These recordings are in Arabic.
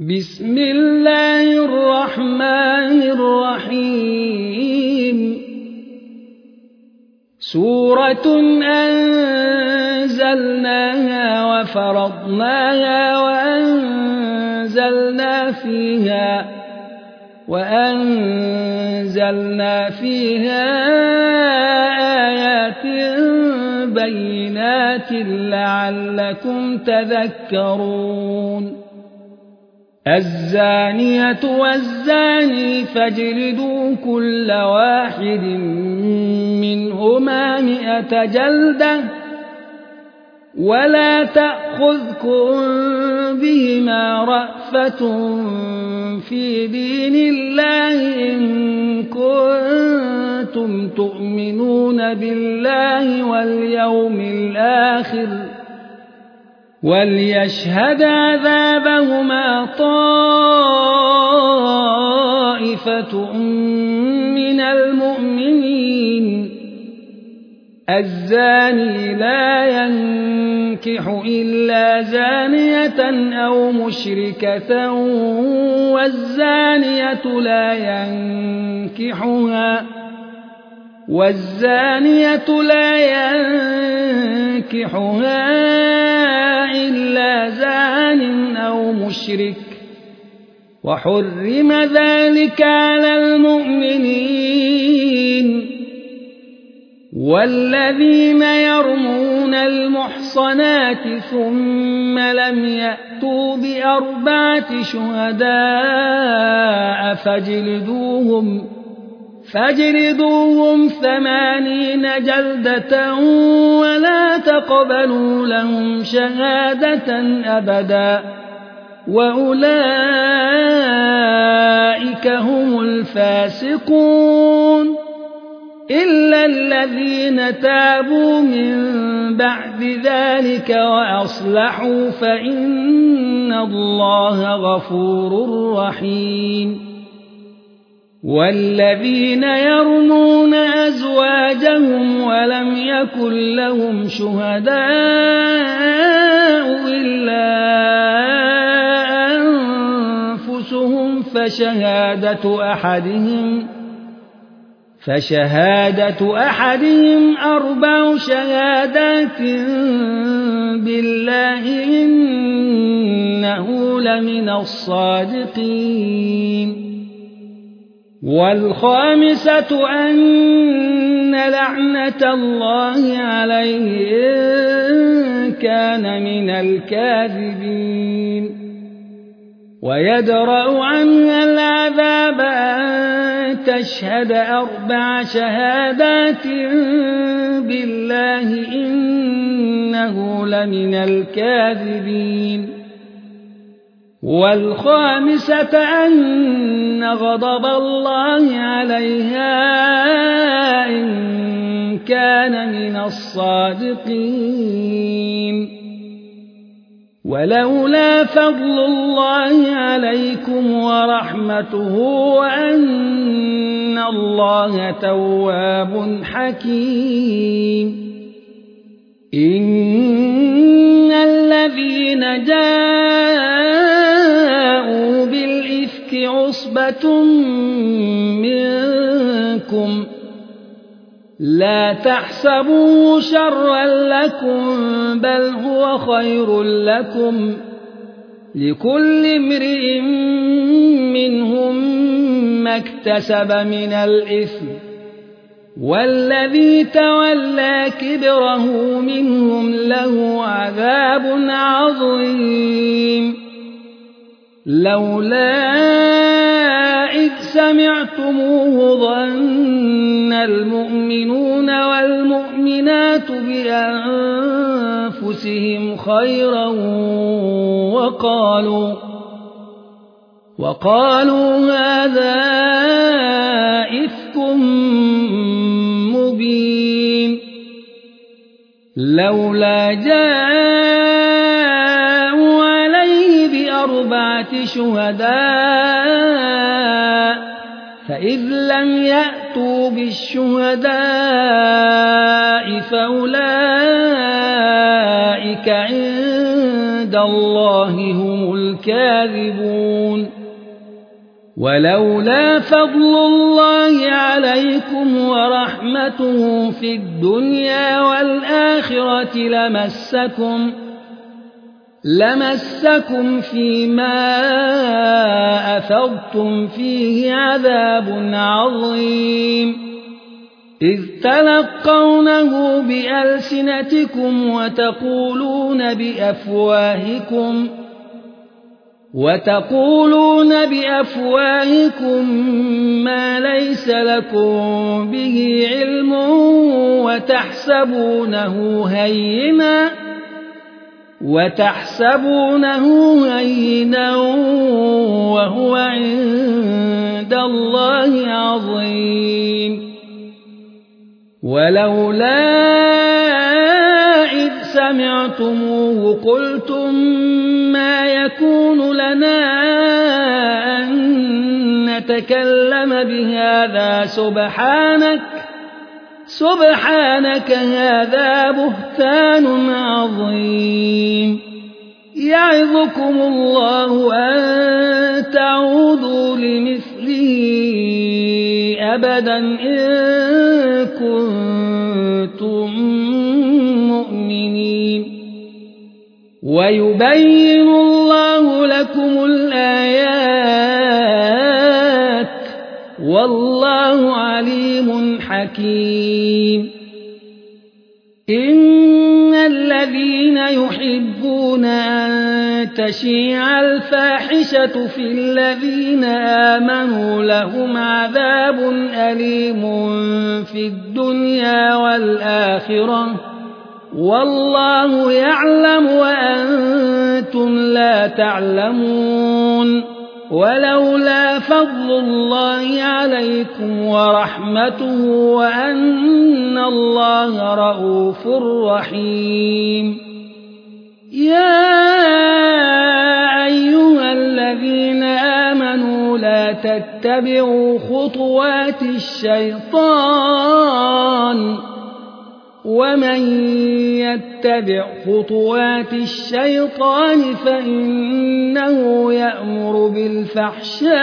بسم الله الرحمن الرحيم سورة أنزلناها وفرضناها وأنزلنا فيها آيات بينات لعلكم تذكرون الزانية والزاني فاجلدوا كل واحد منهما 100 جلدة ولا تأخذكم بهما رأفة في دين الله إن كنتم تؤمنون بالله واليوم الآخر وليشهد عذابهما طائفة من المؤمنين الزاني لا ينكح إلا زانية أو مشركة والزانية لا ينكحها إلا زان أو مشرك وحرم ذلك على المؤمنين والذين يرمون المحصنات ثم لم يأتوا ب4 شهداء فاجلدوهم 80 جلدة ولا تقبلوا لهم شهادة أبدا وأولئك هم الفاسقون إلا الذين تابوا من بعد ذلك وأصلحوا فإن الله غفور رحيم والذين يرمون أزواجهم ولم يكن لهم شهداء إلا أنفسهم فشهادة أحدهم 4 شهادات بالله إنه لمن الصادقين والخامسة أن لعنة الله عليه إن كان من الكاذبين ويدرأ عنها العذاب أن تشهد 4 شهادات بالله إنه لمن الكاذبين والخامسة أن غضب الله عليها إن كان من الصادقين ولولا فضل الله عليكم ورحمته وأن الله تواب حكيم إن الذين جاءوا بالإفك عصبة منكم لا تحسبوا شرا لكم بل هو خير لكم لكل امرئ منهم ما اكتسب من الإثم والذي تولى كبره منهم له عذاب عظيم لولا إذ سمعتموه ظن المؤمنون والمؤمنات بأنفسهم خيرا وقالوا هذا إفك مبين لولا جاءوا عليه ب4 شهداء فإذ لم يأتوا بالشهداء فأولئك عند الله هم الكاذبون ولولا فضل الله عليكم ورحمته في الدنيا والآخرة لمسكم فيما أفضتم فيه عذاب عظيم إذ تلقونه بألسنتكم وتقولون بأفواهكم ما ليس لكم به علم وتحسبونه هينا وهو عند الله عظيم ولولا إذ سمعتموه قلتم ما يكون لنا أن نتكلم بهذا سبحانك هذا بهتان عظيم يعظكم الله أن تعودوا لمثله أبدا إن كنتم مؤمنين ويبين الله لكم الآيات والله عليم حكيم إن الذين يحبون أن تشيع الفاحشة في الذين آمنوا لهم عذاب أليم في الدنيا والآخرة والله يعلم وأنتم لا تعلمون ولولا فضل الله عليكم ورحمته وأن الله رءوف رحيم يا أيها الذين آمنوا لا تتبعوا خطوات الشيطان ومن يتبع خطوات الشيطان فإنه يأمر بالفحشاء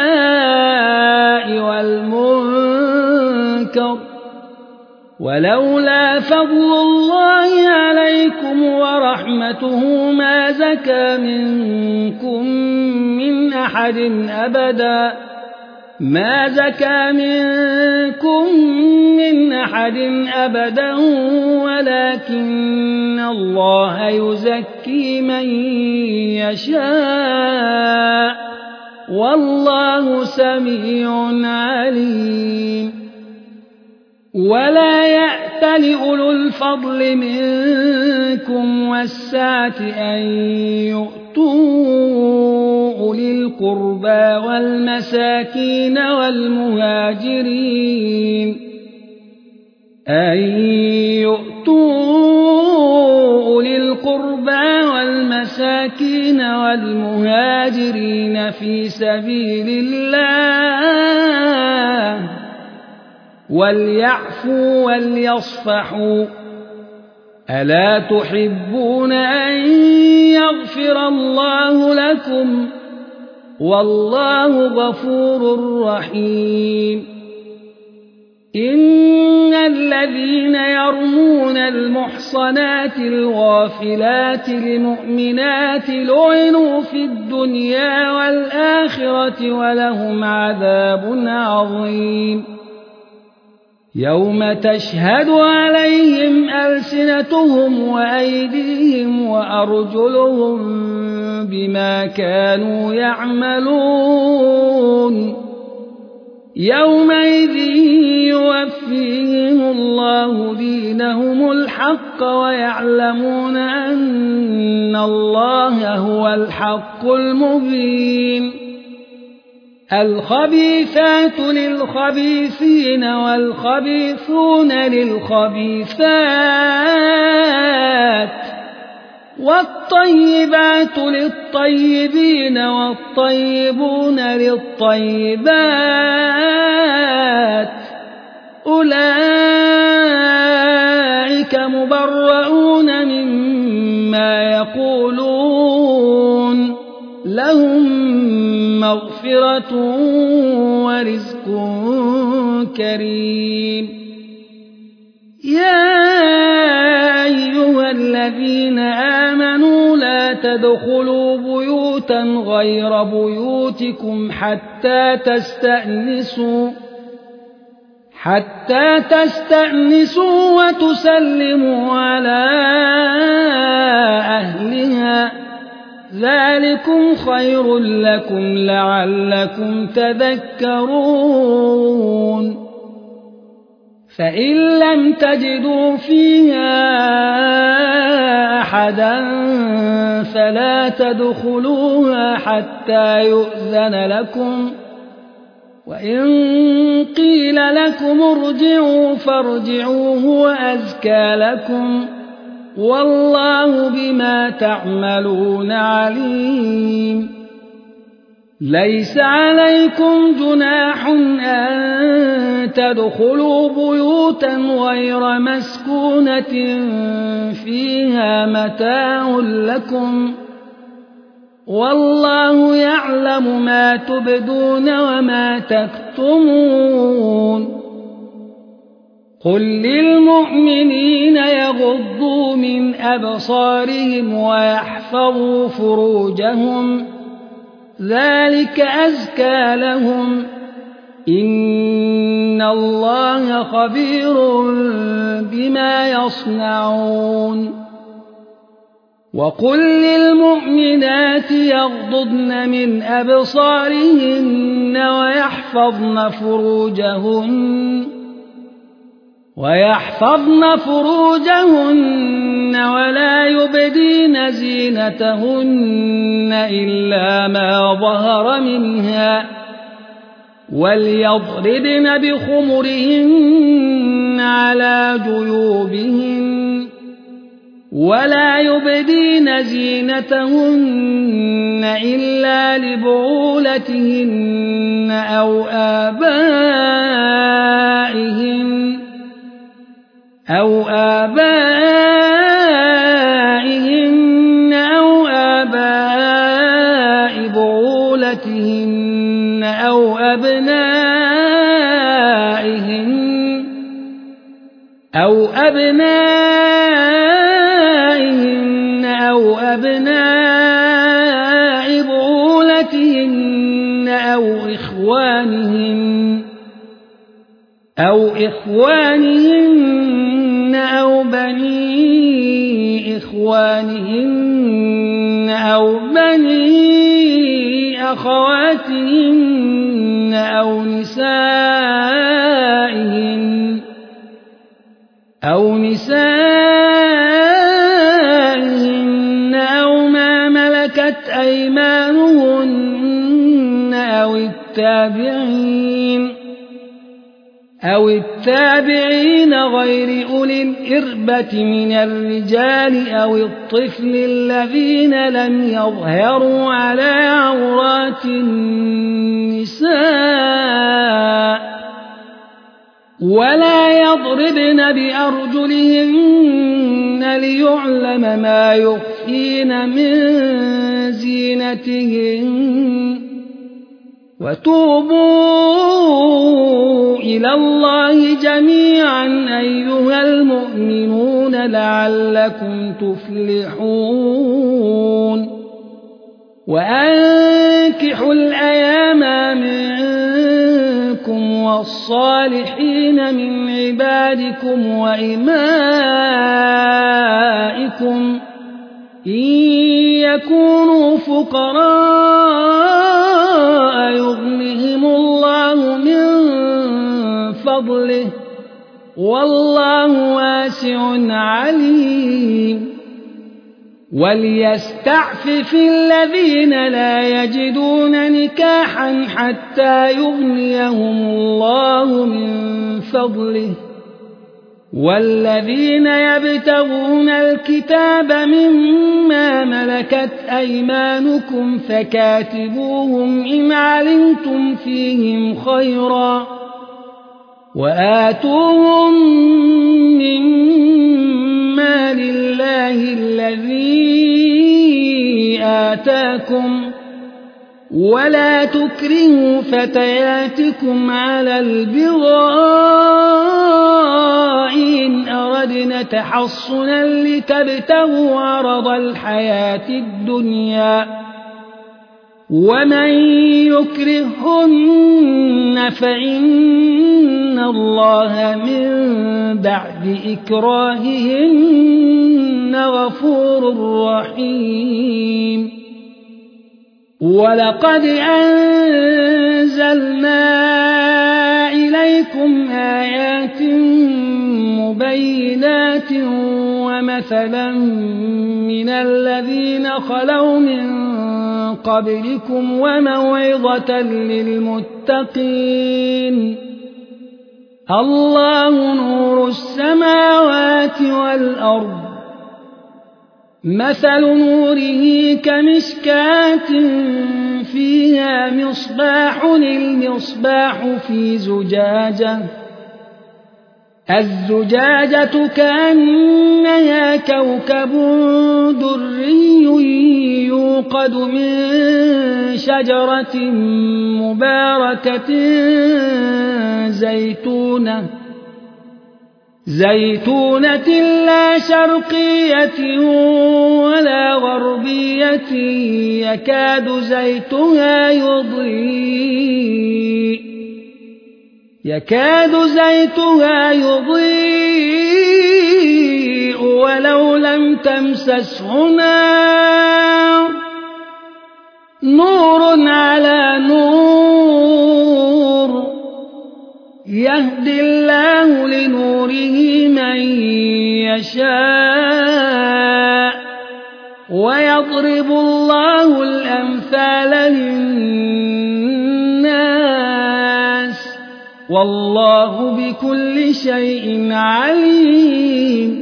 والمنكر ولولا فضل الله عليكم ورحمته ما زكى منكم من أحد أبدا ولكن الله يزكي من يشاء والله سميع عليم ولا يأتل أولو الفضل منكم والسعة أن يؤتوا أولي القربى والمساكين والمهاجرين في سبيل الله وليعفوا وليصفحوا ألا تحبون أن يغفر الله لكم والله غفور رحيم إن الذين يرمون المحصنات الغافلات المؤمنات لعنوا في الدنيا والآخرة ولهم عذاب عظيم يوم تشهد عليهم ألسنتهم وأيديهم وأرجلهم بما كانوا يعملون يومئذ يوفيهم الله دينهم الحق ويعلمون أن الله هو الحق المبين الخبيثات للخبيثين والخبيثون للخبيثات والطيبات للطيبين والطيبون للطيبات أولئك مبرؤون مما يقولون لهم مغفرة ورزق كريم يا أيها الذين آمنوا لا تدخلوا بيوتا غير بيوتكم حتى تستأنسوا وتسلموا على أهلها ذلكم خير لكم لعلكم تذكرون فإن لم تجدوا فيها أحدا فلا تدخلوها حتى يؤذن لكم وإن قيل لكم ارجعوا فارجعوا هو أزكى لكم والله بما تعملون عليم ليس عليكم جناح أن تدخلوا بيوتا غير مسكونة فيها متاع لكم والله يعلم ما تبدون وما تكتمون قل للمؤمنين يغضوا من أبصارهم ويحفظوا فروجهم ذلك أزكى لهم إن الله خبير بما يصنعون وقل للمؤمنات يغضضن من أبصارهن ويحفظن فروجهن ولا يبدين زينتهن إلا ما ظهر منها وليضربن بخمرهن على جيوبهن ولا يبدين زينتهن إلا لبعولتهن أو آبائهن أو آباء بعولتهن أو أبنائهن أو أبناء بعولتهن أو إخوانهن أو بني إخوانهن أو بني أخواتهن أو نسائهن أو ما ملكت أيمانهن أو التابعين غير أولي الإربة من الرجال أو الطفل الذين لم يظهروا على عورات النساء ولا يضربن بأرجلهن ليعلم ما يخفين من زينتهن وتوبوا إلى الله جميعا أيها المؤمنون لعلكم تفلحون وأنكحوا الأيام منكم والصالحين من عبادكم وإمائكم إن يكونوا فقراء يغنهم الله من فضله والله واسع عليم وليستعفف الذين لا يجدون نكاحا حتى يغنيهم الله من فضله والذين يبتغون الكتاب مما ملكت أيمانكم فكاتبوهم إن علمتم فيهم خيرا وآتوهم مما لله الذي آتاكم ولا تكرهوا فتياتكم على البغاء إن أردنا تحصنا لتبتغوا عرض الحياة الدنيا ومن يكرهن فإن الله من بعد إكراههن غفور رحيم ولقد أنزلنا إليكم آيات مبينات ومثلا من الذين خلوا من قبلكم وموعظة للمتقين الله نور السماوات والأرض مثل نوره كمشكاة فيها مصباح المصباح في زجاجة الزجاجة كأنها كوكب دري يوقد من شجرة مباركة زيتونة لا شرقية ولا غربية يكاد زيتها يضيء ولو لم تمسسه نار نور على نور يهدي الله لنوره من يشاء ويضرب الله الأمثال للناس والله بكل شيء عليم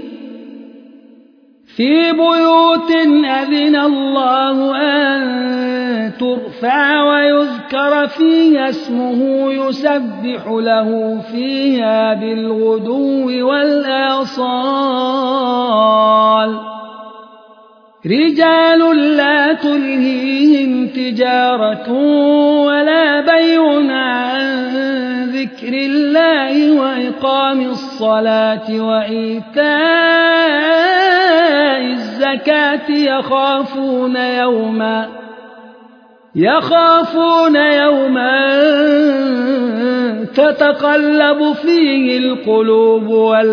في بيوت أذن الله أن ترفع ويذكر فيها اسمه يسبح له فيها بالغدو والآصال رجال لا تلهيهم تجارة ولا بيع عن ذكر الله وإقام الصلاة وإيتاء الزكاة يخافون يوما تتقلب فيه القلوب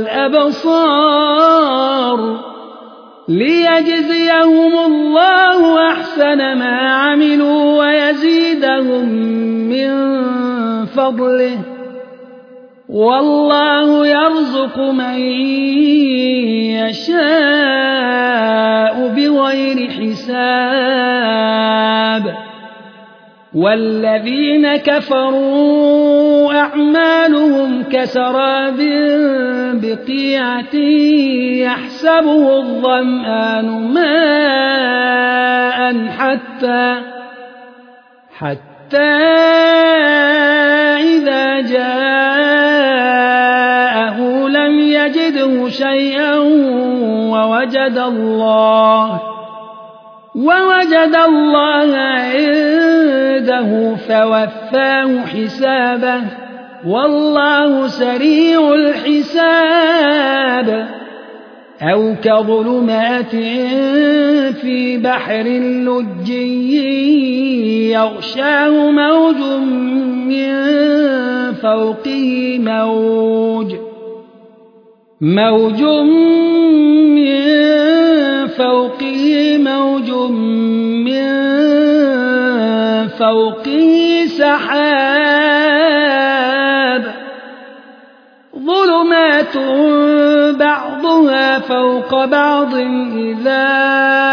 والأبصار ليجزيهم الله أحسن ما عملوا ويزيدهم من فضله والله يرزق من يشاء بغير حساب والذين كفروا أعمالهم كسراب بقيعة يحسبه الظمآن ماء حتى إذا جاءه لم يجده شيئا ووجد الله عنده فوفاه حسابه والله سريع الحساب أو كظلمات في بحر لجي يغشاه موج من فوقه موج من فوقه سحاب ظلمات بعضها فوق بعض إذا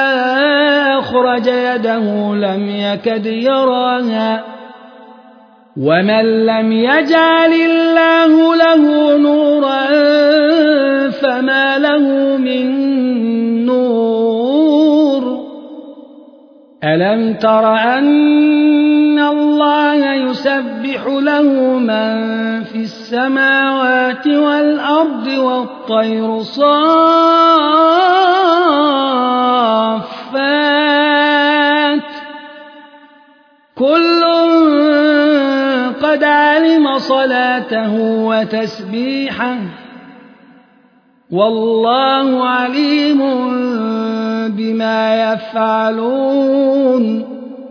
أخرج يده لم يكد يراها ومن لم يجعل الله له نورا فما له من نور ألم تر أن الله يسبح له من في السماوات والأرض والطير صافات كل قد علم صلاته وتسبيحه والله عليم بما يفعلون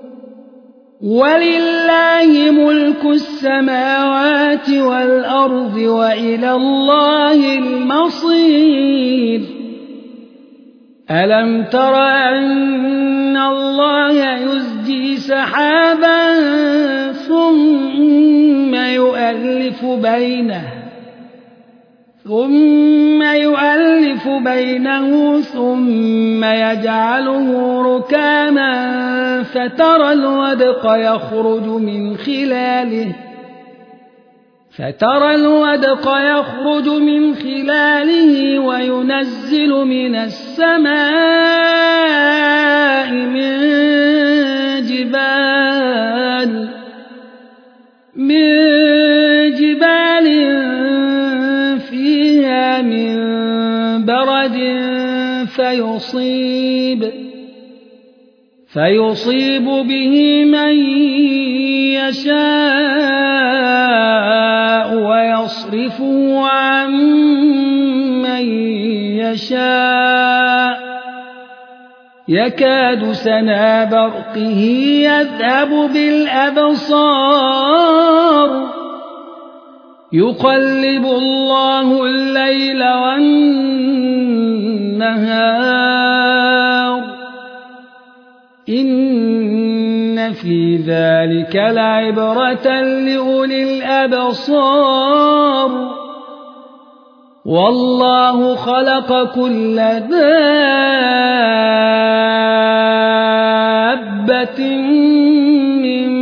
ولله ملك السماوات والأرض وإلى الله المصير ألم تر أن الله يزجي سحابا ثم يؤلف بينه ثم يجعله ركاما فترى الودق يخرج من خلاله وينزل من السماء من جبال فيها من برد فيصيب به من يشاء ويصرفه عن من يشاء يكاد سنا برقه يذهب بالأبصار يقلب الله الليل والنهار إن في ذلك لعبرة لأولي الأبصار والله خلق كل دابة من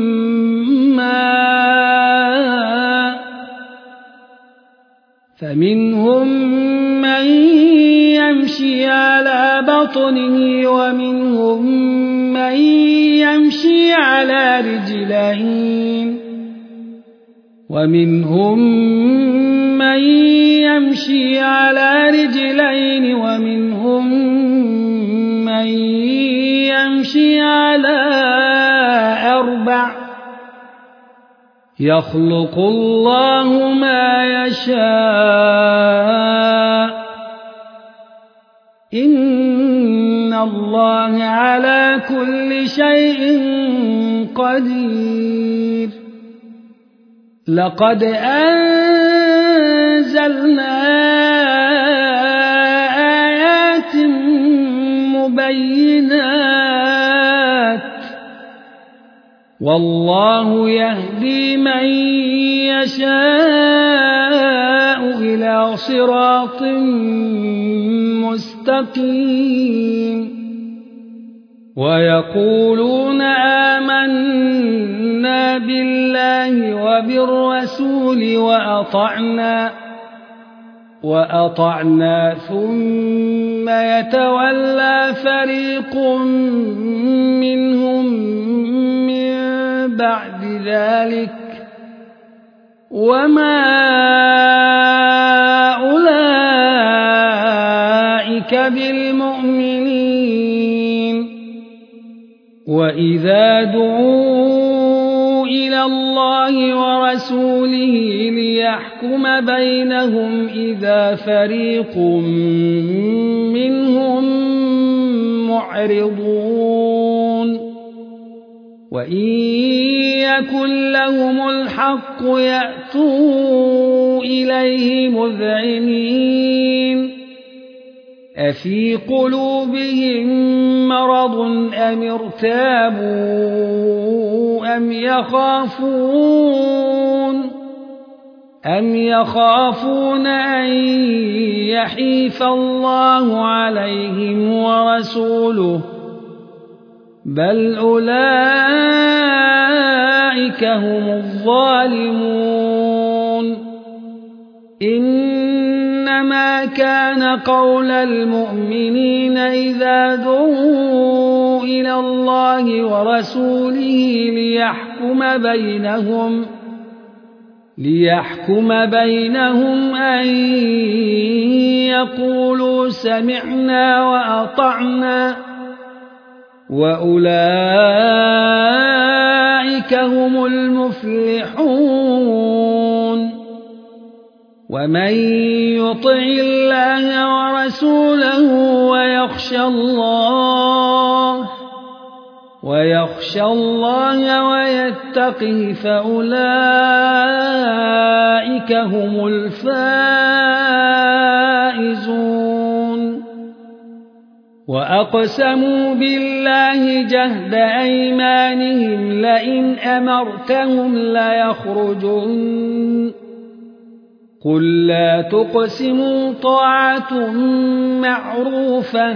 ماء فمنهم من يمشي على بطنه ومنهم من يمشي على رجلين ومنهم من يمشي على أربع يخلق الله ما يشاء إن الله على كل شيء قدير لقد أنزلنا آيات مبينات والله يهدي من يشاء إلى صراط مستقيم ويقولون آمنا بالله وبالرسول وأطعنا ثم يتولى فريق منهم من بعد ذلك وما أولئك بالمؤمنين وإذا دعوا إلى الله ورسوله ليحكم بينهم إذا فريق منهم معرضون وإن يكن لهم الحق يأتوا إليه مذعنين أفي قلوبهم مرض أم ارتابوا أم يخافون أن يحيف الله عليهم ورسوله بل أولئك أولئك هم الظالمون إنما كان قول المؤمنين إذا دعوا إلى الله ورسوله ليحكم بينهم أن يقولوا سمعنا وأطعنا وأولئك هم المفلحون ومن يطع الله ورسوله ويخشى الله ويتقه فأولئك هم الفائزون وأقسموا بالله جهد أيمانهم لئن أمرتهم ليخرجن قل لا تقسموا طاعة معروفة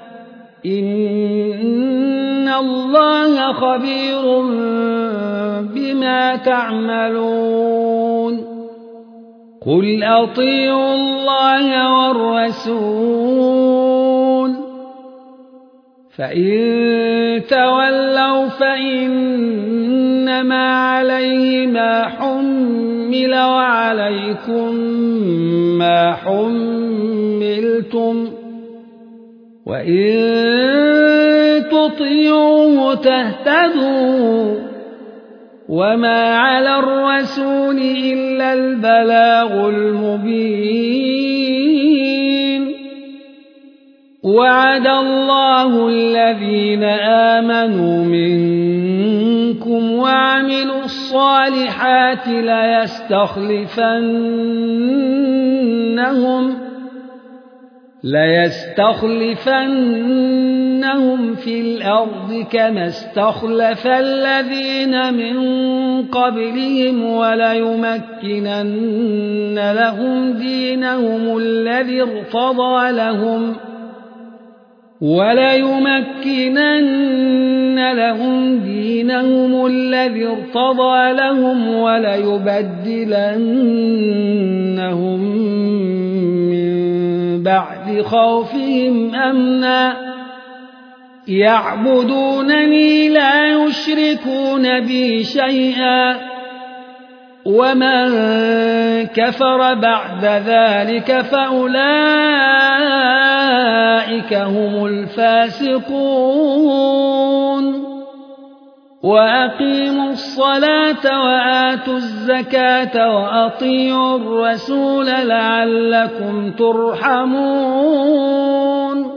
إن الله خبير بما تعملون قل أطيعوا الله والرسول فإن تولوا فإنما عليه ما حمل وعليكم ما حملتم وإن تطيعوه تهتدوا وما على الرسول إلا البلاغ المبين وعد الله الذين آمنوا منكم وعملوا الصالحات ليستخلفنهم في الأرض كما استخلف الذين من قبلهم وليمكنن لهم دينهم الذي ارتضى لهم وليبدلنهم من بعد خوفهم أمنا يعبدونني لا يشركون بي شيئا ومن كفر بعد ذلك فأولئك هم الفاسقون وأقيموا الصلاة وآتوا الزكاة وأطيعوا الرسول لعلكم ترحمون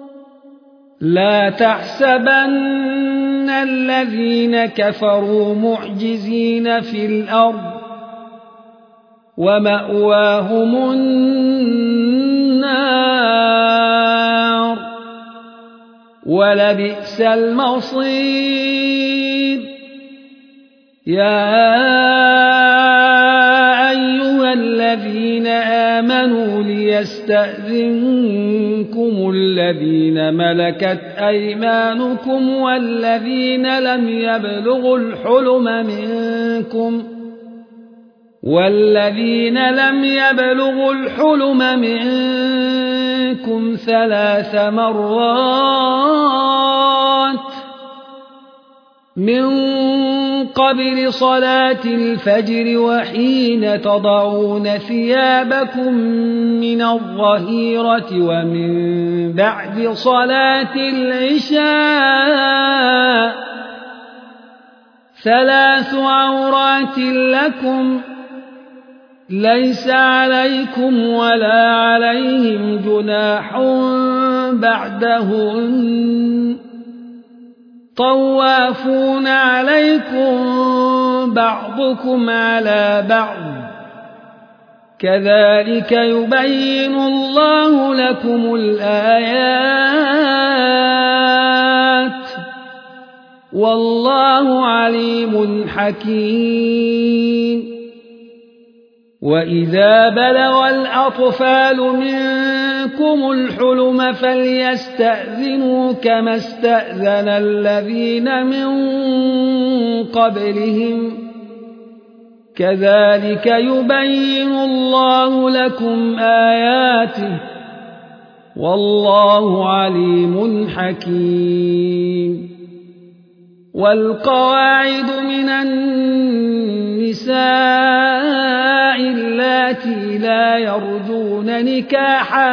لا تحسبن الذين كفروا معجزين في الأرض ومأواهم النار ولبئس المصير يا أيها الذين آمنوا ليستأذنكم الذين ملكت أيمانكم والذين لم يبلغوا الحلم منكم 3 مرات من قبل صلاة الفجر وحين تضعون ثيابكم من الظهيرة ومن بعد صلاة العشاء 3 عورات لكم ليس عليكم ولا عليهم جناح بعدهن طوافون عليكم بعضكم على بعض كذلك يبين الله لكم الآيات والله عليم حكيم وإذا بلغ الأطفال منكم الحلم فليستأذنوا كما استأذن الذين من قبلهم كذلك يبين الله لكم آياته والله عليم حكيم والقواعد من النساء اللاتي لا يرجون نكاحا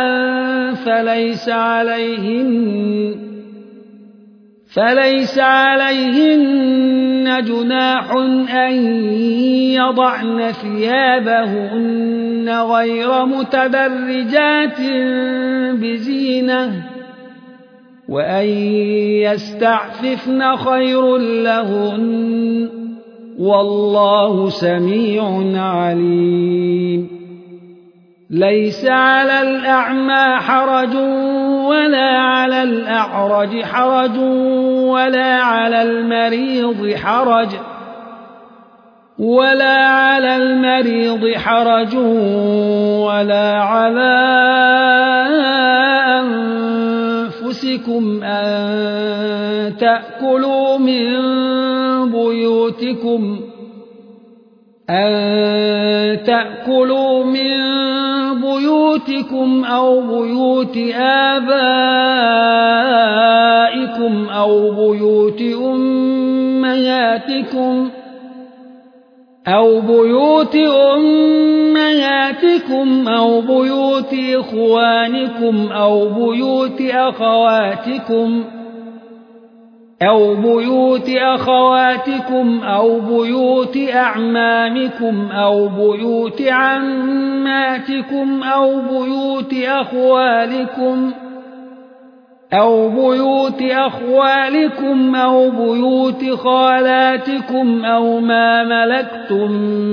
فليس عليهن جناح أن يضعن ثيابهن غير متبرجات بزينة وأن يستعففن خير لهن والله سميع عليم ليس على الأعمى حرج ولا على الأعرج حرج ولا على المريض حرج ولا على أنفسكم أن تأكلوا من بيوتكم أو بيوت آبائكم أو بيوت أمهاتكم أو بيوت إخوانكم أو بيوت أخواتكم أو بيوت أعمامكم أو بيوت عماتكم أو بيوت أخوالكم أو بيوت خالاتكم أو ما ملكتم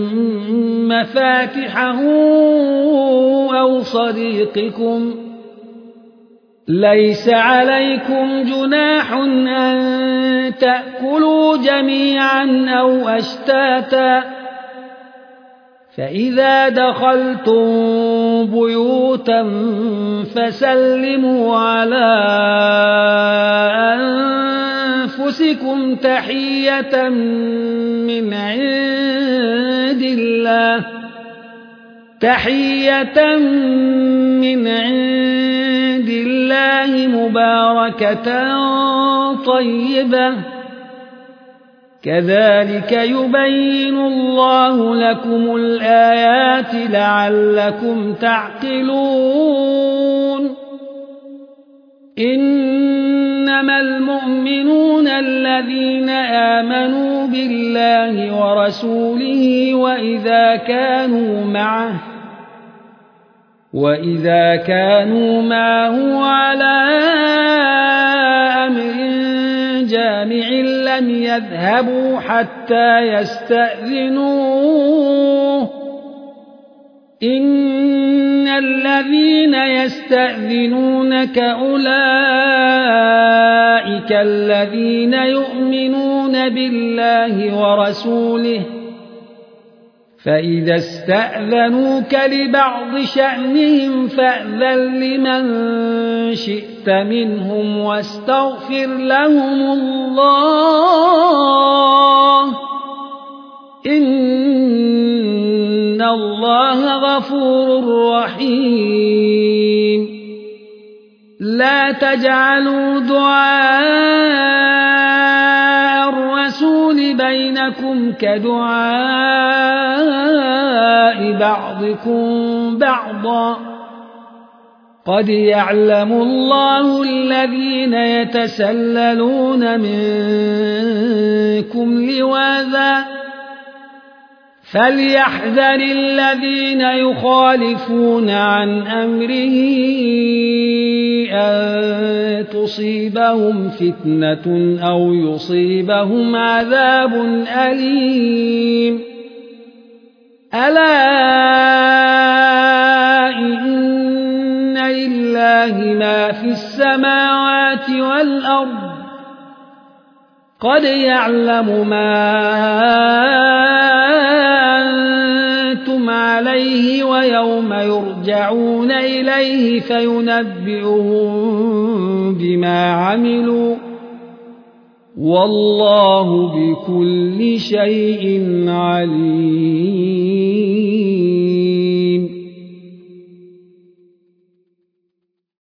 مفاتحه أو صديقكم ليس عليكم جناح أن تأكلوا جميعا أو أشتاتا فإذا دخلتم بيوتا فسلموا على أنفسكم تحية من عند الله مباركة طيبة كذلك يبين الله لكم الآيات لعلكم تعقلون إنما المؤمنون الذين آمنوا بالله ورسوله وإذا كانوا معه على أمر جامع لم يذهبوا حتى يستأذنوه إن الذين يستأذنونك أولئك الذين يؤمنون بالله ورسوله فإذا استأذنوك لبعض شأنهم فأذن لمن شئت منهم واستغفر لهم الله إن الله غفور رحيم لا تجعلوا دعاء الرسول بينكم كدعاء بعضكم بعضا قد يعلم الله الذين يتسللون منكم لواذا فليحذر الذين يخالفون عن أمره أن تصيبهم فتنة أو يصيبهم عذاب أليم ألا إن لله ما في السماوات والأرض قد يعلم ما أنتم عليه ويوم يرجعون إليه فينبئهم بما عملوا والله بكل شيء عليم.